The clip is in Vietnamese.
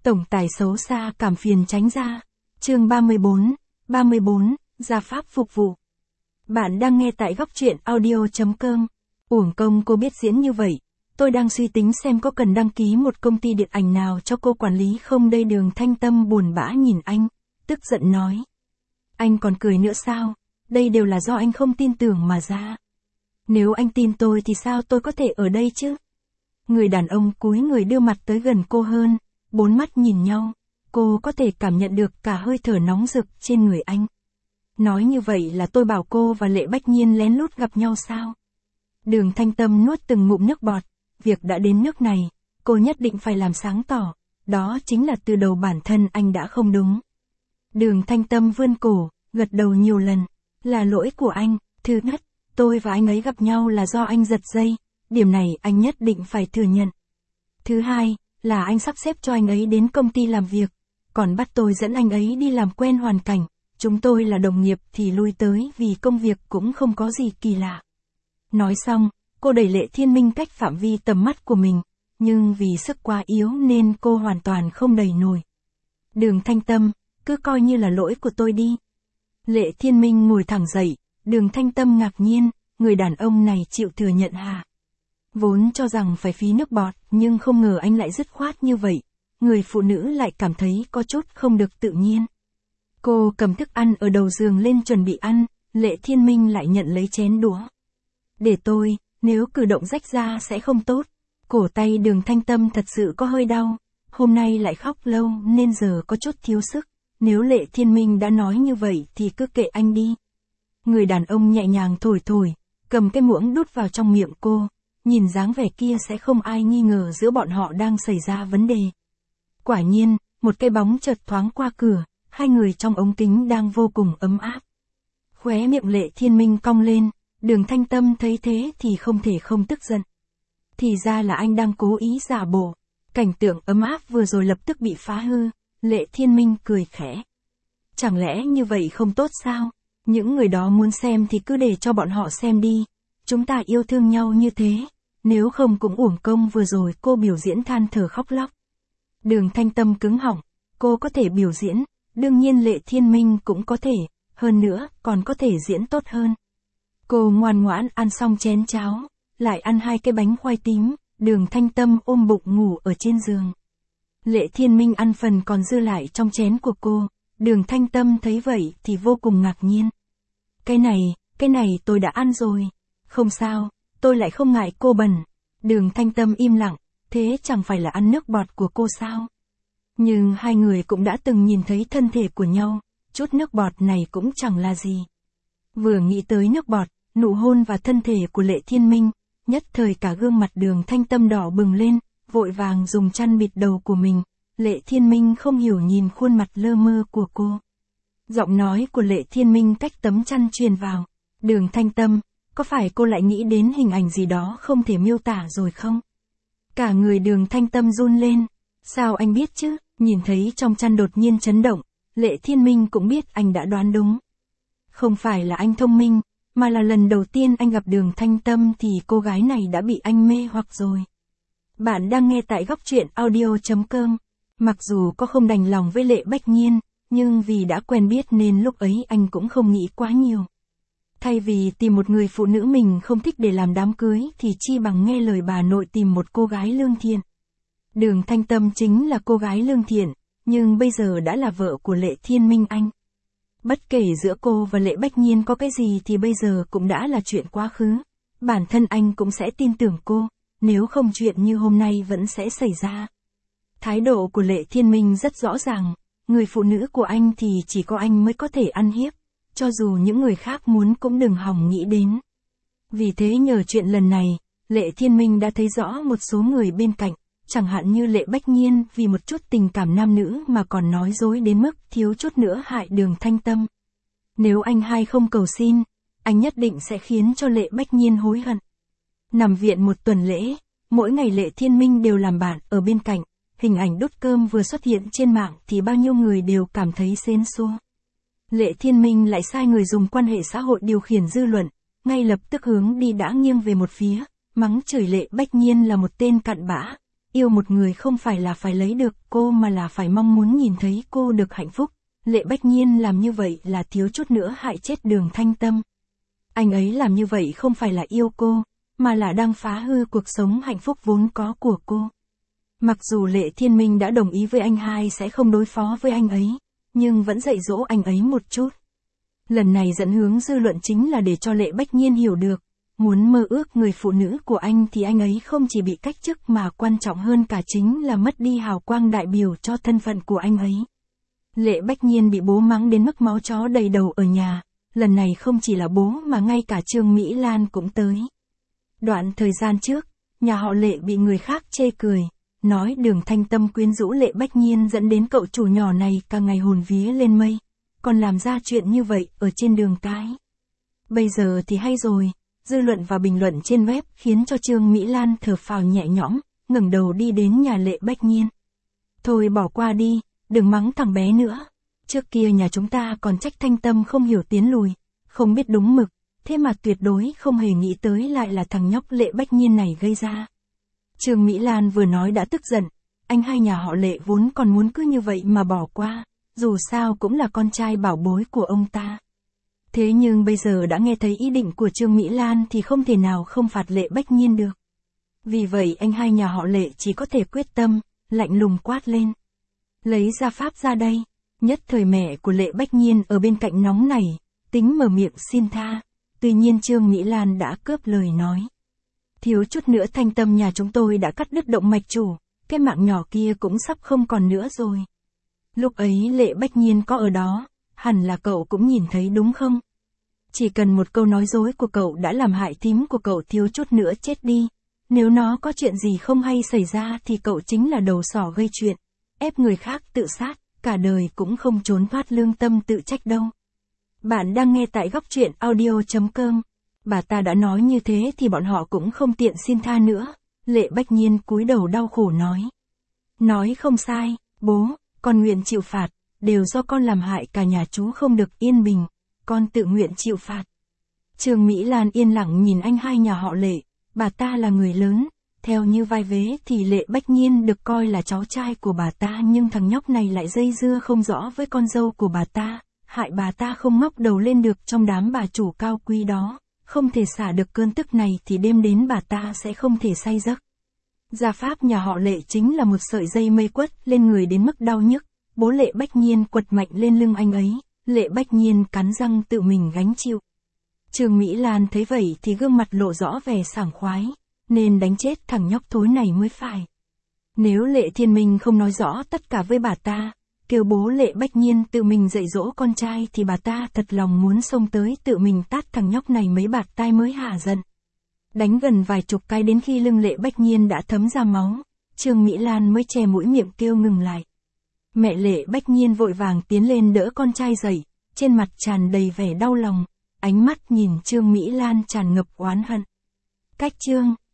Tổng tài xấu xa cảm phiền tránh ra. Chương 34, gia pháp phục vụ. Bạn đang nghe tại góc truyện audio.com. Uổng công cô biết diễn như vậy. Tôi đang suy tính xem có cần đăng ký một công ty điện ảnh nào cho cô quản lý không đây. Đường Thanh Tâm buồn bã nhìn anh, tức giận nói. Anh còn cười nữa sao? Đây đều là do anh không tin tưởng mà ra. Nếu anh tin tôi thì sao tôi có thể ở đây chứ? Người đàn ông cúi người đưa mặt tới gần cô hơn, bốn mắt nhìn nhau, cô có thể cảm nhận được cả hơi thở nóng rực trên người anh. Nói như vậy là tôi bảo cô và Lệ Bách Nhiên lén lút gặp nhau sao? Đường Thanh Tâm nuốt từng ngụm nước bọt, việc đã đến nước này, cô nhất định phải làm sáng tỏ, đó chính là từ đầu bản thân anh đã không đúng. Đường Thanh Tâm vươn cổ, gật đầu nhiều lần, là lỗi của anh. Thứ nhất, tôi và anh ấy gặp nhau là do anh giật dây, điểm này anh nhất định phải thừa nhận. Thứ hai, là anh sắp xếp cho anh ấy đến công ty làm việc, còn bắt tôi dẫn anh ấy đi làm quen hoàn cảnh, chúng tôi là đồng nghiệp thì lui tới vì công việc cũng không có gì kỳ lạ. Nói xong, cô đẩy Lệ Thiên Minh cách phạm vi tầm mắt của mình, nhưng vì sức quá yếu nên cô hoàn toàn không đẩy nổi. Đường Thanh Tâm, cứ coi như là lỗi của tôi đi. Lệ Thiên Minh ngồi thẳng dậy, Đường Thanh Tâm ngạc nhiên, người đàn ông này chịu thừa nhận hả? Vốn cho rằng phải phí nước bọt, nhưng không ngờ anh lại dứt khoát như vậy. Người phụ nữ lại cảm thấy có chút không được tự nhiên. Cô cầm thức ăn ở đầu giường lên chuẩn bị ăn, Lệ Thiên Minh lại nhận lấy chén đũa. Để tôi, nếu cử động rách ra sẽ không tốt. Cổ tay Đường Thanh Tâm thật sự có hơi đau, hôm nay lại khóc lâu nên giờ có chút thiếu sức. Nếu Lệ Thiên Minh đã nói như vậy thì cứ kệ anh đi. Người đàn ông nhẹ nhàng thổi, cầm cái muỗng đút vào trong miệng cô. Nhìn dáng vẻ kia sẽ không ai nghi ngờ giữa bọn họ đang xảy ra vấn đề. Quả nhiên, một cái bóng chợt thoáng qua cửa, hai người trong ống kính đang vô cùng ấm áp. Khóe miệng Lệ Thiên Minh cong lên, Đường Thanh Tâm thấy thế thì không thể không tức giận. Thì ra là anh đang cố ý giả bộ. Cảnh tượng ấm áp vừa rồi lập tức bị phá hư, Lệ Thiên Minh cười khẽ. Chẳng lẽ như vậy không tốt sao? Những người đó muốn xem thì cứ để cho bọn họ xem đi. Chúng ta yêu thương nhau như thế. Nếu không cũng uổng công vừa rồi cô biểu diễn than thở khóc lóc. Đường Thanh Tâm cứng họng, cô có thể biểu diễn, đương nhiên Lệ Thiên Minh cũng có thể, hơn nữa còn có thể diễn tốt hơn. Cô ngoan ngoãn ăn xong chén cháo, lại ăn 2 cái bánh khoai tím, Đường Thanh Tâm ôm bụng ngủ ở trên giường. Lệ Thiên Minh ăn phần còn dư lại trong chén của cô, Đường Thanh Tâm thấy vậy thì vô cùng ngạc nhiên. Cái này tôi đã ăn rồi. Không sao, tôi lại không ngại cô bẩn. Đường Thanh Tâm im lặng, thế chẳng phải là ăn nước bọt của cô sao? Nhưng hai người cũng đã từng nhìn thấy thân thể của nhau, chút nước bọt này cũng chẳng là gì. Vừa nghĩ tới nước bọt, nụ hôn và thân thể của Lệ Thiên Minh, nhất thời cả gương mặt Đường Thanh Tâm đỏ bừng lên, vội vàng dùng chăn bịt đầu của mình. Lệ Thiên Minh không hiểu nhìn khuôn mặt lơ mơ của cô. Giọng nói của Lệ Thiên Minh cách tấm chăn truyền vào. Đường Thanh Tâm, có phải cô lại nghĩ đến hình ảnh gì đó không thể miêu tả rồi không? Cả người Đường Thanh Tâm run lên. Sao anh biết chứ? Nhìn thấy trong chăn đột nhiên chấn động, Lệ Thiên Minh cũng biết anh đã đoán đúng. Không phải là anh thông minh, mà là lần đầu tiên anh gặp Đường Thanh Tâm thì cô gái này đã bị anh mê hoặc rồi. Bạn đang nghe tại góc truyện audio.com. Mặc dù có không đành lòng với Lệ Bách Nhiên, nhưng vì đã quen biết nên lúc ấy anh cũng không nghĩ quá nhiều. Thay vì tìm một người phụ nữ mình không thích để làm đám cưới thì chi bằng nghe lời bà nội tìm một cô gái lương thiện. Đường Thanh Tâm chính là cô gái lương thiện, nhưng bây giờ đã là vợ của Lệ Thiên Minh anh. Bất kể giữa cô và Lệ Bách Nhiên có cái gì thì bây giờ cũng đã là chuyện quá khứ. Bản thân anh cũng sẽ tin tưởng cô, nếu không chuyện như hôm nay vẫn sẽ xảy ra. Thái độ của Lệ Thiên Minh rất rõ ràng, người phụ nữ của anh thì chỉ có anh mới có thể ăn hiếp, cho dù những người khác muốn cũng đừng hòng nghĩ đến. Vì thế nhờ chuyện lần này, Lệ Thiên Minh đã thấy rõ một số người bên cạnh, chẳng hạn như Lệ Bách Nhiên vì một chút tình cảm nam nữ mà còn nói dối đến mức thiếu chút nữa hại Đường Thanh Tâm. Nếu anh hai không cầu xin, anh nhất định sẽ khiến cho Lệ Bách Nhiên hối hận. Nằm viện một tuần lễ, mỗi ngày Lệ Thiên Minh đều làm bạn ở bên cạnh. Hình ảnh đút cơm vừa xuất hiện trên mạng thì bao nhiêu người đều cảm thấy xến xua. Lệ Thiên Minh lại sai người dùng quan hệ xã hội điều khiển dư luận, ngay lập tức hướng đi đã nghiêng về một phía, mắng chửi Lệ Bách Nhiên là một tên cặn bã, Yêu một người không phải là phải lấy được cô mà là phải mong muốn nhìn thấy cô được hạnh phúc. Lệ Bách Nhiên làm như vậy là thiếu chút nữa hại chết Đường Thanh Tâm. Anh ấy làm như vậy không phải là yêu cô, mà là đang phá hư cuộc sống hạnh phúc vốn có của cô. Mặc dù Lệ Thiên Minh đã đồng ý với anh hai sẽ không đối phó với anh ấy, nhưng vẫn dạy dỗ anh ấy một chút. Lần này dẫn hướng dư luận chính là để cho Lệ Bách Nhiên hiểu được, muốn mơ ước người phụ nữ của anh thì anh ấy không chỉ bị cách chức mà quan trọng hơn cả chính là mất đi hào quang đại biểu cho thân phận của anh ấy. Lệ Bách Nhiên bị bố mắng đến mức máu chó đầy đầu ở nhà, lần này không chỉ là bố mà ngay cả Trương Mỹ Lan cũng tới. Đoạn thời gian trước, nhà họ Lệ bị người khác chê cười, nói Đường Thanh Tâm quyến rũ Lệ Bách Nhiên dẫn đến cậu chủ nhỏ này càng ngày hồn vía lên mây, còn làm ra chuyện như vậy ở trên đường cái. Bây giờ thì hay rồi, dư luận và bình luận trên web khiến cho Trương Mỹ Lan thở phào nhẹ nhõm, ngẩng đầu đi đến nhà Lệ Bách Nhiên. Thôi bỏ qua đi, đừng mắng thằng bé nữa. Trước kia nhà chúng ta còn trách Thanh Tâm không hiểu tiến lùi, không biết đúng mực, thế mà tuyệt đối không hề nghĩ tới lại là thằng nhóc Lệ Bách Nhiên này gây ra. Trương Mỹ Lan vừa nói đã tức giận, anh hai nhà họ Lệ vốn còn muốn cứ như vậy mà bỏ qua, dù sao cũng là con trai bảo bối của ông ta. Thế nhưng bây giờ đã nghe thấy ý định của Trương Mỹ Lan thì không thể nào không phạt Lệ Bách Nhiên được. Vì vậy anh hai nhà họ Lệ chỉ có thể quyết tâm, lạnh lùng quát lên. Lấy gia pháp ra đây. Nhất thời mẹ của Lệ Bách Nhiên ở bên cạnh nóng nảy, tính mở miệng xin tha. Tuy nhiên Trương Mỹ Lan đã cướp lời nói. Thiếu chút nữa Thanh Tâm nhà chúng tôi đã cắt đứt động mạch chủ, cái mạng nhỏ kia cũng sắp không còn nữa rồi. Lúc ấy Lệ Bách Nhiên có ở đó, hẳn là cậu cũng nhìn thấy đúng không? Chỉ cần một câu nói dối của cậu đã làm hại thím của cậu thiếu chút nữa chết đi. Nếu nó có chuyện gì không hay xảy ra thì cậu chính là đầu sỏ gây chuyện, ép người khác tự sát, cả đời cũng không trốn thoát lương tâm tự trách đâu. Bạn đang nghe tại Góc Truyện Audio.com. Bà ta đã nói như thế thì bọn họ cũng không tiện xin tha nữa. Lệ Bách Nhiên cúi đầu đau khổ nói. Nói không sai, bố, con nguyện chịu phạt, đều do con làm hại cả nhà chú không được yên bình, con tự nguyện chịu phạt. Trương Mỹ Lan yên lặng nhìn anh hai nhà họ Lệ, bà ta là người lớn, theo như vai vế thì Lệ Bách Nhiên được coi là cháu trai của bà ta nhưng thằng nhóc này lại dây dưa không rõ với con dâu của bà ta, hại bà ta không ngóc đầu lên được trong đám bà chủ cao quý đó, không thể xả được cơn tức này thì đêm đến bà ta sẽ không thể say giấc. Gia pháp nhà họ Lệ chính là một sợi dây mây quất lên người đến mức đau nhức, bố Lệ Bách Nhiên quật mạnh lên lưng anh ấy, Lệ Bách Nhiên cắn răng tự mình gánh chịu. Trương Mỹ Lan thấy vậy thì gương mặt lộ rõ vẻ sảng khoái, nên đánh chết thằng nhóc thối này mới phải. Nếu Lệ Thiên Minh không nói rõ tất cả với bà ta, kêu bố Lệ Bách Nhiên tự mình dạy dỗ con trai thì bà ta thật lòng muốn xông tới tự mình tát thằng nhóc này mấy bạt tai mới hả giận. Đánh gần vài chục cái đến khi lưng Lệ Bách Nhiên đã thấm ra máu, Trương Mỹ Lan mới che mũi miệng kêu ngừng lại. Mẹ Lệ Bách Nhiên vội vàng tiến lên đỡ con trai dậy, trên mặt tràn đầy vẻ đau lòng, ánh mắt nhìn Trương Mỹ Lan tràn ngập oán hận. Cách Trương